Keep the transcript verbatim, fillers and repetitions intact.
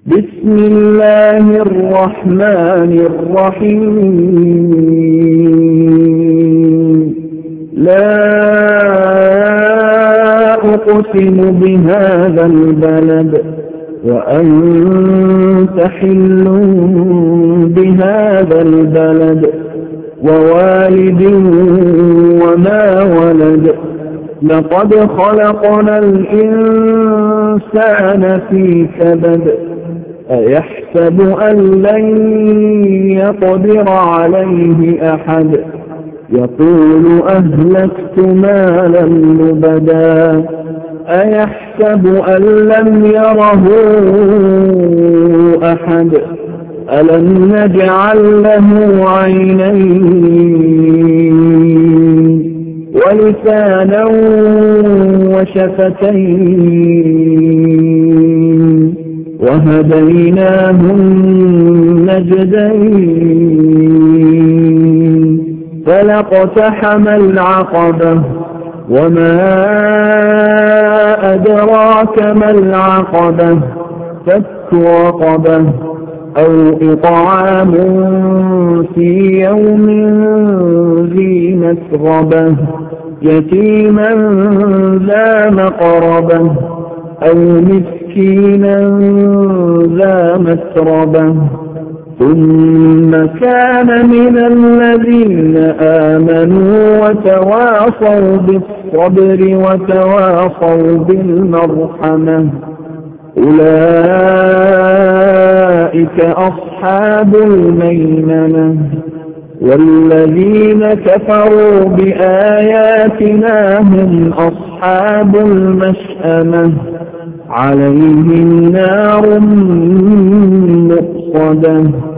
بسم الله الرحمن الرحيم لا أقسم بهذا البلد وأنت حل بهذا البلد ووالد وما ولد لقد خلقنا الإنسان في كبد أيحسب أن لن يقدر عليه أحد يقول أهلكت مالا لبدا أيحسب أن لم يره أحد ألم نجعل له عينين ولسانا وشفتين وهديناه النجدين فلاقتحم العقبة وما أدراك ما العقبة فك رقبة أو إطعام في يوم ذي مسغبة يتيما ذا مقربة أو مسكينا ذا مسربة ثم كان من الذين آمنوا وتواصوا بالصبر وتواصوا بالمرحمة أولئك أصحاب الميمنة والذين كفروا بآياتنا هم أصحاب المشأمة عليهم نار مؤصدة